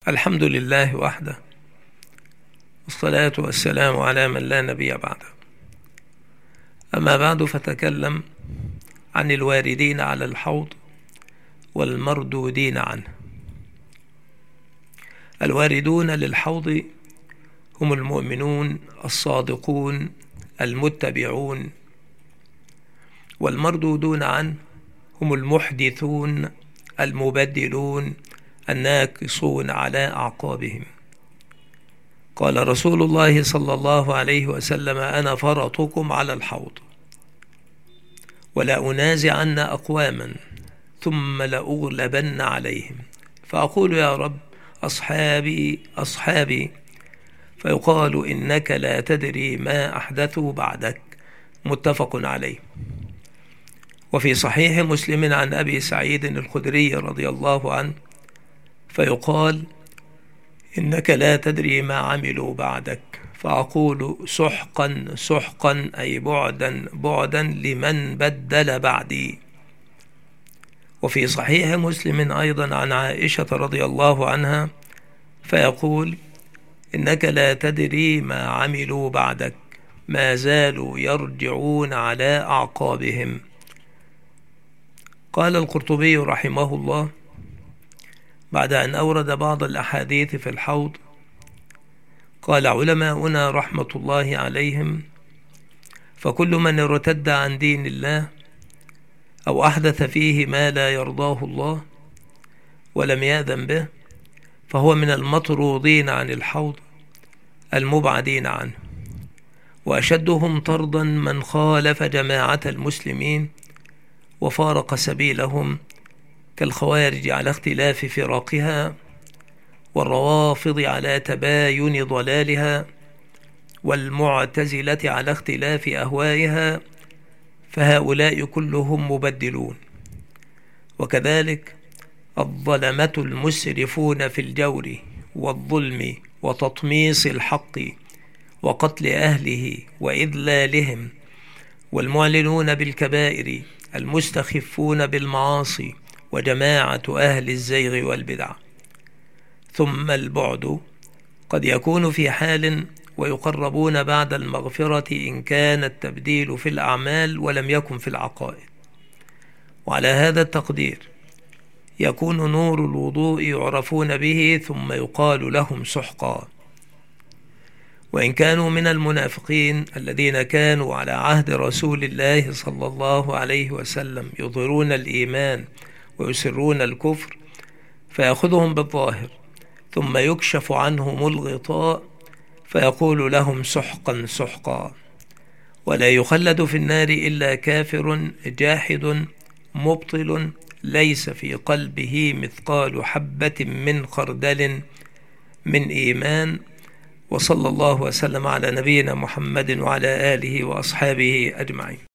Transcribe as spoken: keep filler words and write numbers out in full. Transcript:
الحمد لله وحده، والصلاة والسلام على من لا نبي بعده. أما بعد، فتكلم عن الواردين على الحوض والمردودين عنه. الواردون للحوض هم المؤمنون الصادقون المتبعون، والمردودون عنه هم المحدثون المبدلون الناكصون على أعقابهم. قال رسول الله صلى الله عليه وسلم: أنا فرطكم على الحوض، ولا أنازعن أقواما ثم لأغلبن عليهم، فأقول يا رب أصحابي أصحابي، فيقال إنك لا تدري ما أحدثوا بعدك. متفق عليه. وفي صحيح مسلم عن أبي سعيد الخدري رضي الله عنه فيقال: إنك لا تدري ما عملوا بعدك، فأقول سحقا سحقا، أي بعدا بعدا لمن بدل بعدي. وفي صحيح مسلم أيضا عن عائشة رضي الله عنها فيقول: إنك لا تدري ما عملوا بعدك، ما زالوا يرجعون على أعقابهم. قال القرطبي رحمه الله بعد أن أورد بعض الأحاديث في الحوض: قال علماؤنا رحمة الله عليهم: فكل من ارتد عن دين الله أو أحدث فيه ما لا يرضاه الله ولم يأذن به فهو من المطرودين عن الحوض المبعدين عنه. وأشدهم طردا من خالف جماعة المسلمين وفارق سبيلهم، كالخوارج على اختلاف فراقها، والروافض على تباين ضلالها، والمعتزلة على اختلاف أهوائها، فهؤلاء كلهم مبدلون. وكذلك الظلمة المسرفون في الجور والظلم وتطميس الحق وقتل أهله وإذلالهم، والمعلنون بالكبائر المستخفون بالمعاصي، وجماعة أهل الزيغ والبدع. ثم البعد قد يكون في حال ويقربون بعد المغفرة إن كان التبديل في الأعمال ولم يكن في العقائد. وعلى هذا التقدير يكون نور الوضوء يعرفون به ثم يقال لهم سحقا. وإن كانوا من المنافقين الذين كانوا على عهد رسول الله صلى الله عليه وسلم يظهرون الإيمان ويسرون الكفر، فيأخذهم بالظاهر ثم يكشف عنهم الغطاء فيقول لهم سحقا سحقا. ولا يخلد في النار إلا كافر جاحد مبطل ليس في قلبه مثقال حبة من خردل من إيمان. وصلى الله وسلم على نبينا محمد وعلى آله وأصحابه أجمعين.